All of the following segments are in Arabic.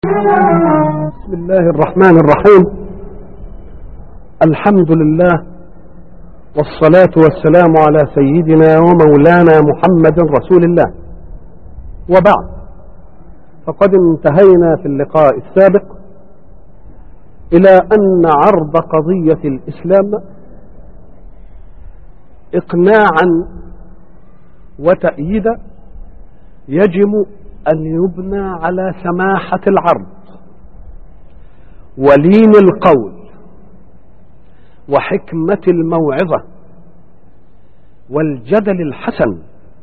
بسم الله الرحمن الرحيم. الحمد لله والصلاة والسلام على سيدنا ومولانا محمد رسول الله، وبعد، فقد انتهينا في اللقاء السابق إلى أن عرض قضية الإسلام إقناعا وتأييدا يجب أن يبنى على سماحة العرض ولين القول وحكمة الموعظة والجدل الحسن،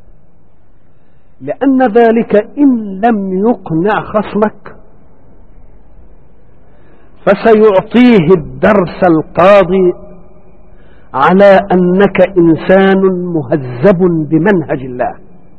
لأن ذلك إن لم يقنع خصمك فسيعطيه الدرس القاضي على أنك إنسان مهذب بمنهج الله.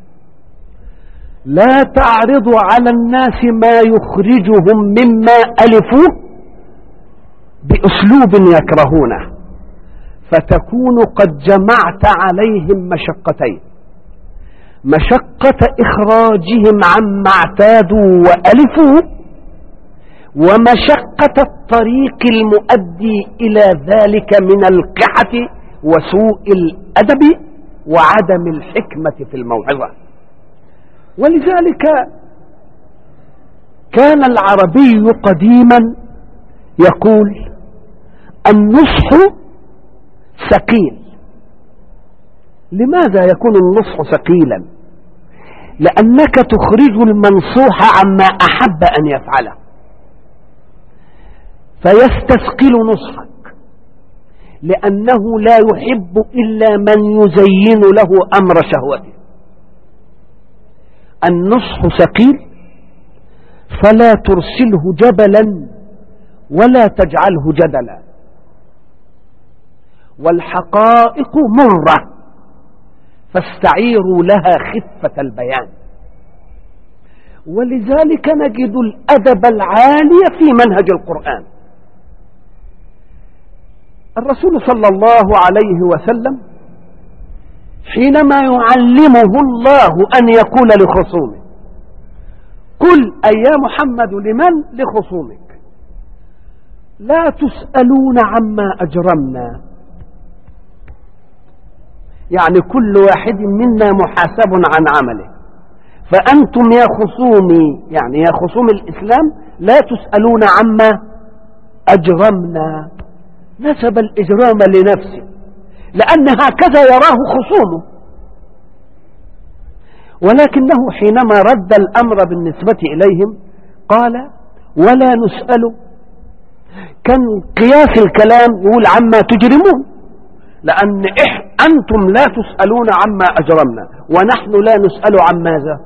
لا تعرض على الناس ما يخرجهم مما ألفوه بأسلوب يكرهونه، فتكون قد جمعت عليهم مشقتين: مشقة إخراجهم عما اعتادوا وألفوا، ومشقة الطريق المؤدي إلى ذلك من القحة وسوء الأدب وعدم الحكمة في الموعظة. ولذلك كان العربي قديما يقول: النصح ثقيل. لماذا يكون النصح ثقيلا؟ لأنك تخرج المنصوح عما أحب أن يفعله، فيستثقل نصحك، لأنه لا يحب إلا من يزين له أمر شهوته. النصح ثقيل، فلا ترسله جبلا ولا تجعله جدلا. والحقائق مرة، فاستعيروا لها خفة البيان. ولذلك نجد الأدب العالي في منهج القرآن. الرسول صلى الله عليه وسلم حينما يعلمه الله أن يقول لخصومه: قل أي يا محمد لمن؟ لخصومك: لا تسألون عما أجرمنا. يعني كل واحد منا محاسب عن عمله، فأنتم يا خصومي، يعني يا خصوم الإسلام، لا تسألون عما أجرمنا. نسب الإجرام لنفسه، لأن هكذا يراه خصومه. ولكنه حينما رد الأمر بالنسبة إليهم قال: ولا نسأل. كان قياس الكلام يقول عما تجرمون، لأن أنتم لا تسألون عما أجرمنا، ونحن لا نسأل عن ماذا؟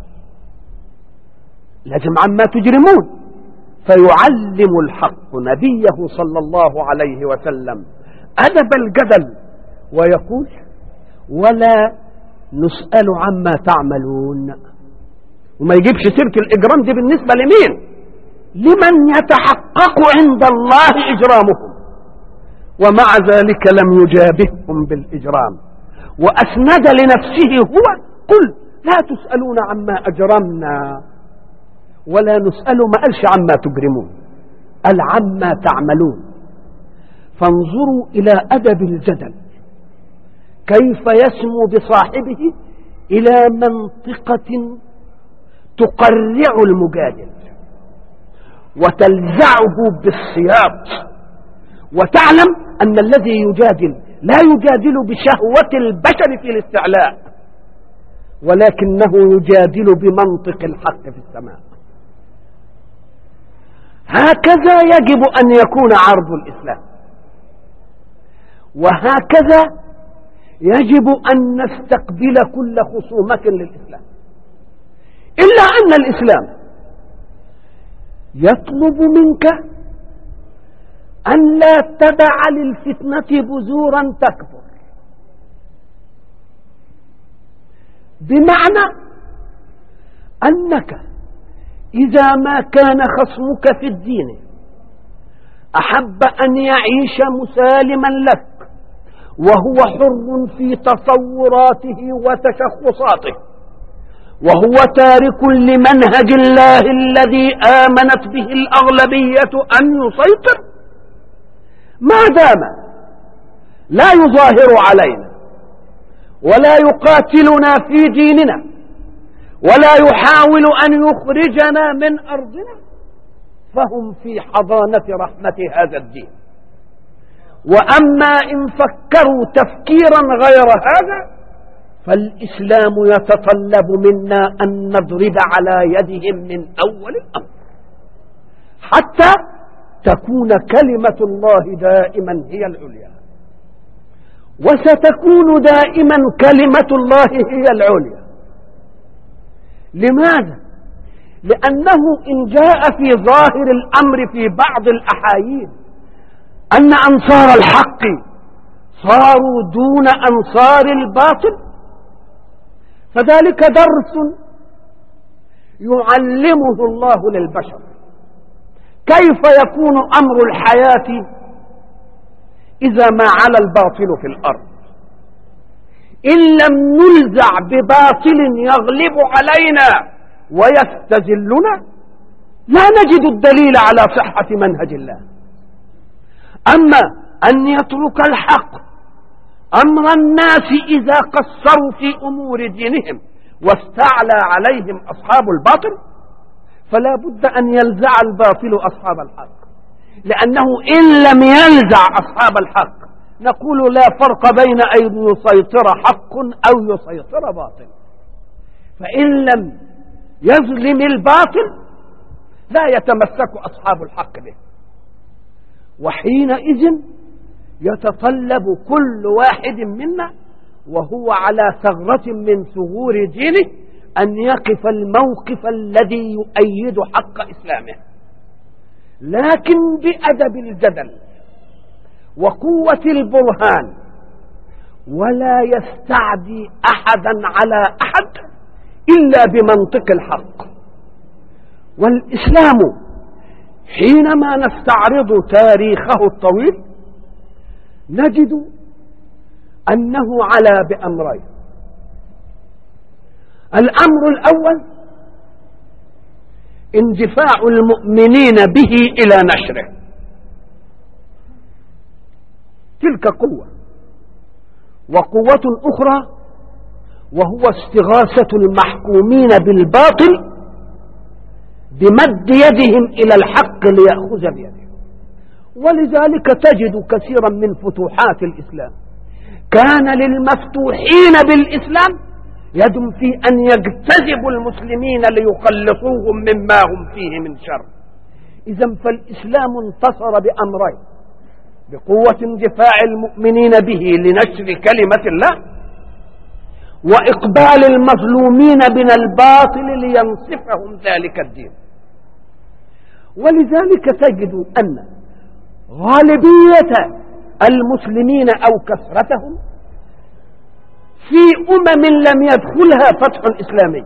لازم عما تجرمون. فيعلم الحق نبيه صلى الله عليه وسلم أدب الجدل ويقول: ولا نسأل عما تعملون. وما يجيبش سيرة الإجرام دي بالنسبة لمين؟ لمن يتحقق عند الله إجرامهم، ومع ذلك لم يجابههم بالإجرام، وأسند لنفسه هو: قل لا تسألون عما أجرمنا ولا نسأل. ما قالش عما تجرمون، قال عما تعملون. فانظروا إلى أدب الجدل، كيف يسمو بصاحبه إلى منطقة تقرع المجادل وتلزعه بالسياط، وتعلم أن الذي يجادل لا يجادل بشهوة البشر في الاستعلاء، ولكنه يجادل بمنطق الحق في السماء. هكذا يجب أن يكون عرض الإسلام، وهكذا يجب أن نستقبل كل خصومة للإسلام. إلا أن الإسلام يطلب منك أن لا تدع للفتنة بذورا تكبر، بمعنى أنك إذا ما كان خصمك في الدين أحب أن يعيش مسالما لك وهو حر في تصوراته وتشخصاته، وهو تارك لمنهج الله الذي آمنت به الأغلبية أن يسيطر، ما دام لا يظاهر علينا ولا يقاتلنا في ديننا ولا يحاول أن يخرجنا من أرضنا، فهم في حضانة رحمة هذا الدين. وأما إن فكروا تفكيرا غير هذا فالإسلام يتطلب منا أن نضرب على يدهم من أول الأمر حتى تكون كلمة الله دائما هي العليا، وستكون دائما كلمة الله هي العليا. لماذا؟ لأنه إن جاء في ظاهر الأمر في بعض الأحايين أن أنصار الحق صاروا دون أنصار الباطل، فذلك درس يعلمه الله للبشر كيف يكون أمر الحياة إذا ما على الباطل في الأرض. إن لم نلزع بباطل يغلب علينا ويستذلنا لا نجد الدليل على صحة منهج الله. أما أن يترك الحق أمر الناس إذا قصروا في أمور دينهم واستعلى عليهم أصحاب الباطل، فلا بد أن يلزع الباطل أصحاب الحق، لأنه إن لم يلزع أصحاب الحق نقول لا فرق بين أن يسيطر حق أو يسيطر باطل. فإن لم يظلم الباطل لا يتمسك أصحاب الحق به، وحينئذ يتطلب كل واحد منا وهو على ثغرة من ثغور دينه أن يقف الموقف الذي يؤيد حق إسلامه، لكن بأدب الجدل وقوة البرهان، ولا يستعدي أحدا على أحد إلا بمنطق الحق. والإسلام حينما نستعرض تاريخه الطويل نجد أنه على بأمرين. الأمر الأول اندفاع المؤمنين به إلى نشره، تلك قوة. وقوة أخرى وهو استغاثة المحكومين بالباطل بمد يدهم إلى الحق ليأخذ بيدهم. ولذلك تجد كثيرا من فتوحات الإسلام كان للمفتوحين بالإسلام يد في أن يجتذبوا المسلمين ليخلصوهم مما هم فيه من شر. إذن فالإسلام انتصر بأمرين: بقوة اندفاع المؤمنين به لنشر كلمة الله، وإقبال المظلومين من الباطل لينصفهم ذلك الدين. ولذلك تجد أن غالبية المسلمين أو كثرتهم في لم يدخلها فتح إسلامي،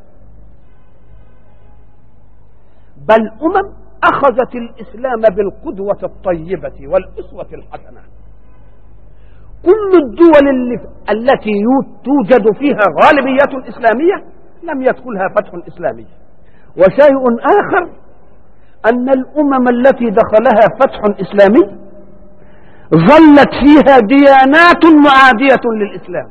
بل أخذت الإسلام بالقدوة الطيبة والأسوة الحسنة. كل الدول التي توجد فيها غالبية إسلامية لم يدخلها فتح إسلامي. وشيء آخر أن الأمم التي دخلها فتح إسلامي ظلت فيها ديانات معادية للإسلام،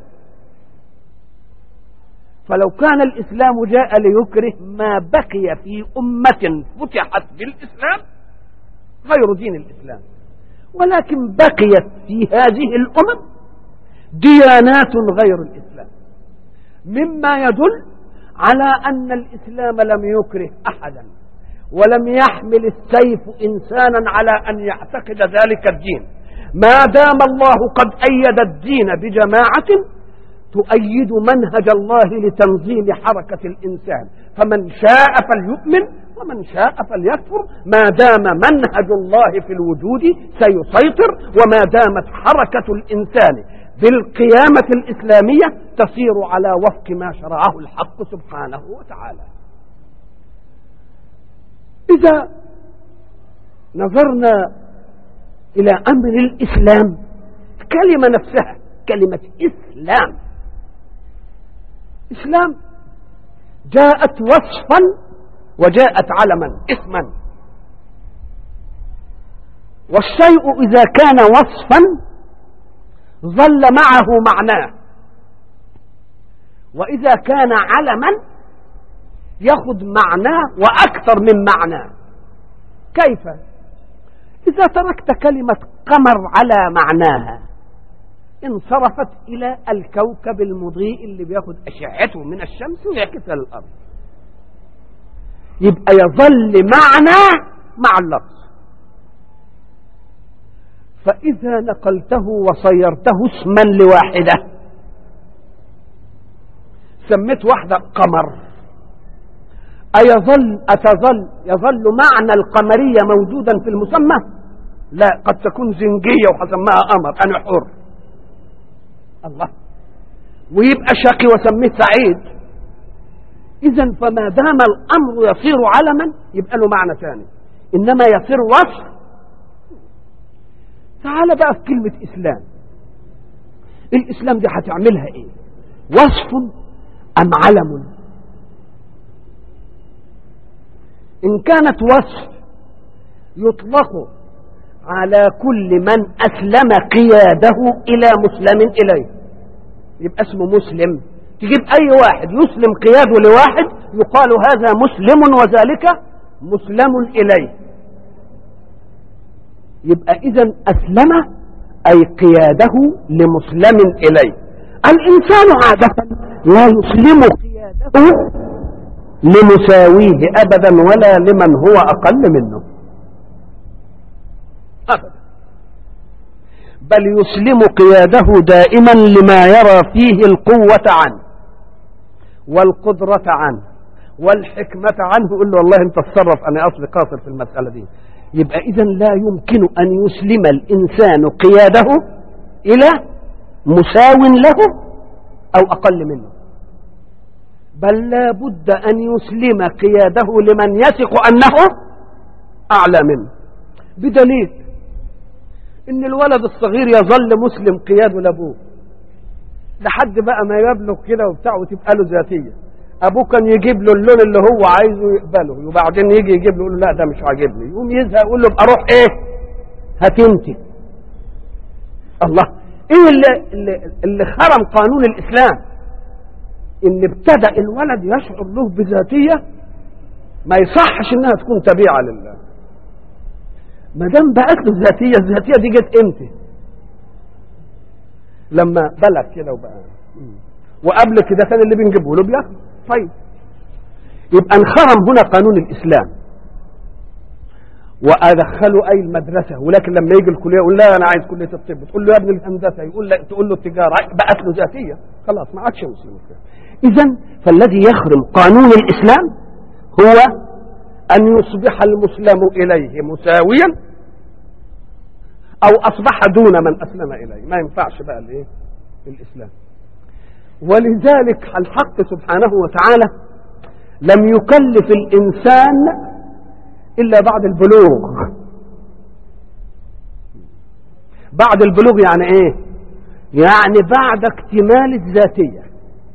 فلو كان الإسلام جاء ليكره ما بقي في أمة فتحت بالإسلام غير دين الإسلام، ولكن بقيت في هذه الأمم ديانات غير الإسلام، مما يدل على أن الإسلام لم يكره أحدا ولم يحمل السيف إنسانا على أن يعتقد ذلك الدين، ما دام الله قد أيد الدين بجماعة تؤيد منهج الله لتنظيم حركة الإنسان، فمن شاء فليؤمن ومن شاء فليكفر، ما دام منهج الله في الوجود سيسيطر، وما دامت حركة الإنسان بالقيامة الإسلامية تسير على وفق ما شرعه الحق سبحانه وتعالى. إذا نظرنا إلى أمر الإسلام، كلمة نفسها كلمة إسلام جاءت وصفا وجاءت علما اسما. والشيء إذا كان وصفا ظل معه معناه، وإذا كان علما يأخذ معناه وأكثر من معناه. كيف؟ إذا تركت كلمة قمر على معناها انصرفت إلى الكوكب المضيء اللي بياخد أشعته من الشمس ويعكسها للأرض، يبقى يظل معنى مع اللفظ. فإذا نقلته وصيرته اسما لواحدة، سميت واحدة قمر، يظل معنى القمرية موجودا في المسمى؟ لا، قد تكون زنجية وحسمها قمر، أنا حر. الله، ويبقى شقي وسميه سعيد. إذن فما دام الأمر يصير علما يبقى له معنى ثاني، إنما يصير وصف. تعال بقى في كلمة إسلام. الإسلام دي هتعملها إيه؟ وصف أم علم؟ إن كانت وصف يطلق على كل من أسلم قياده إلى مسلم إليه، يبقى اسمه مسلم. تجيب أي واحد يسلم قياده لواحد يقال هذا مسلم وذلك مسلم إليه. يبقى إذن أسلم أي قياده لمسلم إليه. الإنسان عادة لا يسلم قياده لمساويه أبدا ولا لمن هو أقل منه أبدا، بل يسلم قياده دائما لما يرى فيه القوة عنه والقدرة عنه والحكمة عنه. يقول له والله انت تصرف، أنا أصلي قاصر في المسألة دي. يبقى إذن لا يمكن أن يسلم الإنسان قياده إلى مساو له أو أقل منه، بل لا بد أن يسلم قياده لمن يثق أنه أعلى منه، بدليل إن الولد الصغير يظل مسلم قياده لأبوه لحد بقى ما يبلغ كده وبتاع وتبقى له ذاتية. أبوه كان يجيب له اللون اللي هو عايزه يقبله، وبعدين يجي يجيب له يقول له لا ده مش عاجبني، يقوم يزهق يقول له ابقى روح إيه هتنتي. الله، إيه اللي خرم قانون الإسلام؟ إن ابتدأ الولد يشعر له بذاتية ما يصحش إنها تكون تبيعة لله. ما دام بقت له ذاتية، الذاتية دي جت إمتى؟ لما بلغ كده وبقى، وقبل كده كان اللي بنجيبه له بياخد. طيب، يبقى انخرم هنا قانون الإسلام وأدخلوا أي المدرسة، ولكن لما يجي الكلية يقول لا أنا عايز كلية الطب، تقول له يا ابن الهندسة، يقول لا، تقول له التجارة، بقت له ذاتية خلاص ما عادش مسلم. إذن فالذي يخرم قانون الإسلام هو أن يصبح المسلم إليه مساويا أو أصبح دون من أسلم إليه. ما ينفعش بقى الإيه؟ الإسلام. ولذلك الحق سبحانه وتعالى لم يكلف الإنسان إلا بعد البلوغ. بعد البلوغ يعني إيه؟ يعني بعد اكتمال الذاتية.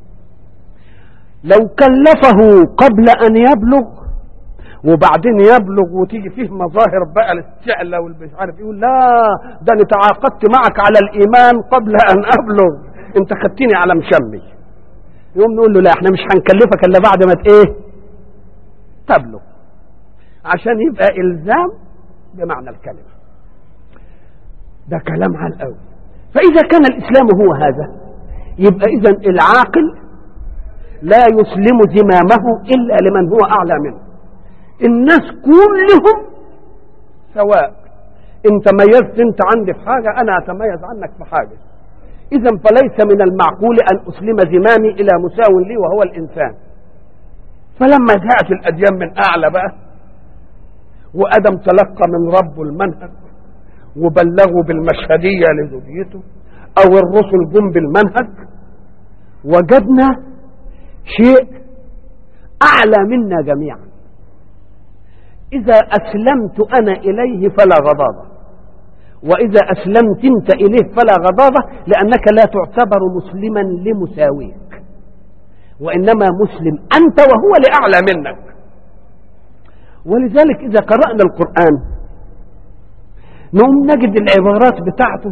لو كلفه قبل أن يبلغ وبعدين يبلغ وتيجي فيه مظاهر بقى الاستعلاء والمش عارف يقول لا ده انا تعاقدت معك على الإيمان قبل أن أبلغ، انت خدتني على مشمي، يقوم نقول له لا احنا مش هنكلفك الا بعد ما ايه تبلغ، عشان يبقى إلزام بمعنى الكلمة. ده كلام عال قوي. فإذا كان الإسلام هو هذا، يبقى إذن العاقل لا يسلم زمامه إلا لمن هو أعلى منه. الناس كلهم سواء، إن تميزت أنت عندي في حاجة أنا أتميز عنك في حاجة. إذن فليس من المعقول أن أسلم زمامي إلى مساو لي وهو الإنسان. فلما جاءت الأديان من أعلى بقى، وأدم تلقى من رب المنهج وبلغوا بالمشهدية لذريته، أو الرسل جم بالمنهج، وجدنا شيء أعلى منا جميعا. إذا أسلمت أنا إليه فلا غضاضة، وإذا أسلمت أنت إليه فلا غضاضة، لأنك لا تعتبر مسلما لمساويك، وإنما مسلم أنت وهو لأعلى منك. ولذلك إذا قرأنا القرآن نقوم نجد العبارات بتاعته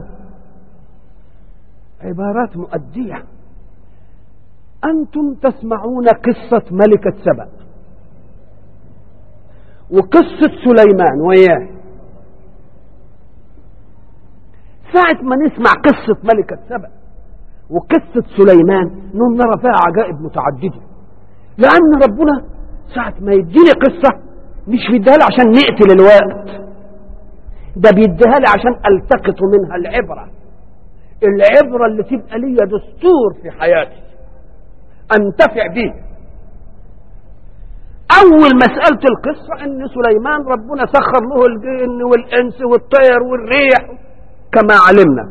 عبارات مؤدية. أنتم تسمعون قصة ملكة سبأ وقصة سليمان وياه. ساعة ما نسمع قصة ملكة سبأ وقصة سليمان نقوم نرى فيها عجائب متعددة، لأن ربنا ساعة ما يديني قصة مش بيديها لي عشان نقتل الوقت، ده بيديها لي عشان التقط منها العبرة اللي تبقى لي دستور في حياتي انتفع به. اول مسألة القصة ان سليمان ربنا سخر له الجن والانس والطير والريح كما علمنا،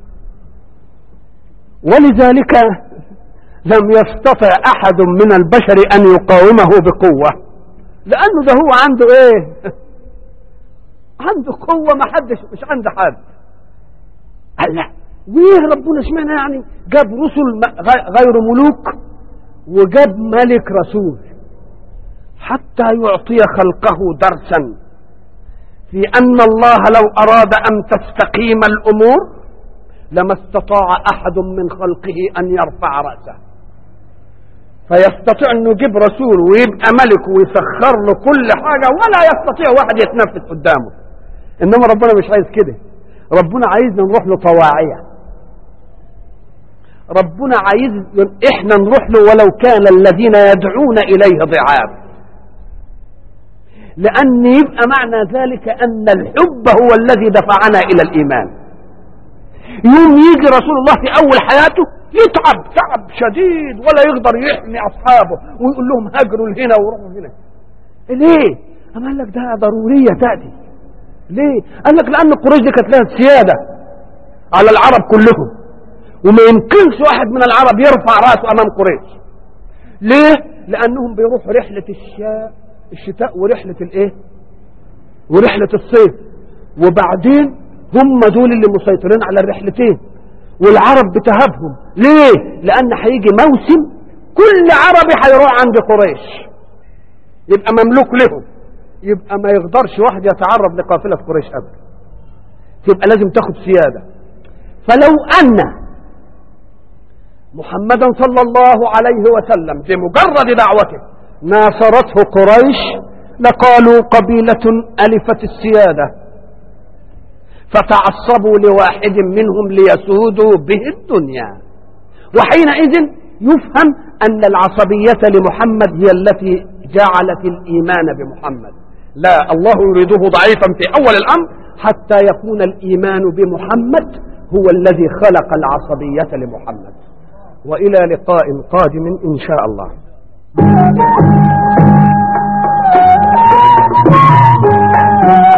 ولذلك لم يستطع احد من البشر ان يقاومه بقوة، لانه ده هو عنده ايه؟ عنده قوة ما حدش مش عنده حد. لا ويه ربنا اشمعنى يعني جاب رسل غير ملوك وجاب ملك رسول حتى يعطي خلقه درسا في ان الله لو اراد ان تستقيم الامور لما استطاع احد من خلقه ان يرفع رأسه، فيستطيع انه يجيب رسول ويبقى ملك ويسخر له كل حاجة ولا يستطيع واحد يتنفس قدامه. انما ربنا مش عايز كده، ربنا عايزنا نروح له طواعية، ربنا عايز احنا نروح له ولو كان الذين يدعون اليه ضعاف، لان يبقى معنى ذلك ان الحب هو الذي دفعنا الى الايمان. يوم يجي رسول الله في اول حياته يتعب تعب شديد ولا يقدر يحمي اصحابه ويقول لهم هاجروا لهنا وروحوا هنا. ليه؟ قال لك ده ضرورية تأتي. ليه؟ قال لك لان قريش دي كانت لها سيادة على العرب كلهم، وما يمكنش واحد من العرب يرفع راسه امام قريش. ليه؟ لانهم بيروحوا رحلة الشتاء ورحلة الايه ورحلة الصيف، وبعدين هم دول اللي مسيطرين على الرحلتين والعرب بتهابهم. ليه؟ لان هيجي موسم كل عربي هيروح عند قريش يبقى مملوك لهم، يبقى ما يقدرش واحد يتعرض لقافلة قريش ابدا، يبقى لازم تاخد سيادة. فلو ان محمدا صلى الله عليه وسلم بمجرد دعوته ناصرته قريش لقالوا قبيلة ألفت السيادة فتعصبوا لواحد منهم ليسودوا به الدنيا، وحينئذ يفهم أن العصبية لمحمد هي التي جعلت الإيمان بمحمد. لا، الله يريده ضعيفا في أول الأمر حتى يكون الإيمان بمحمد هو الذي خلق العصبية لمحمد. وإلى لقاء قادم إن شاء الله.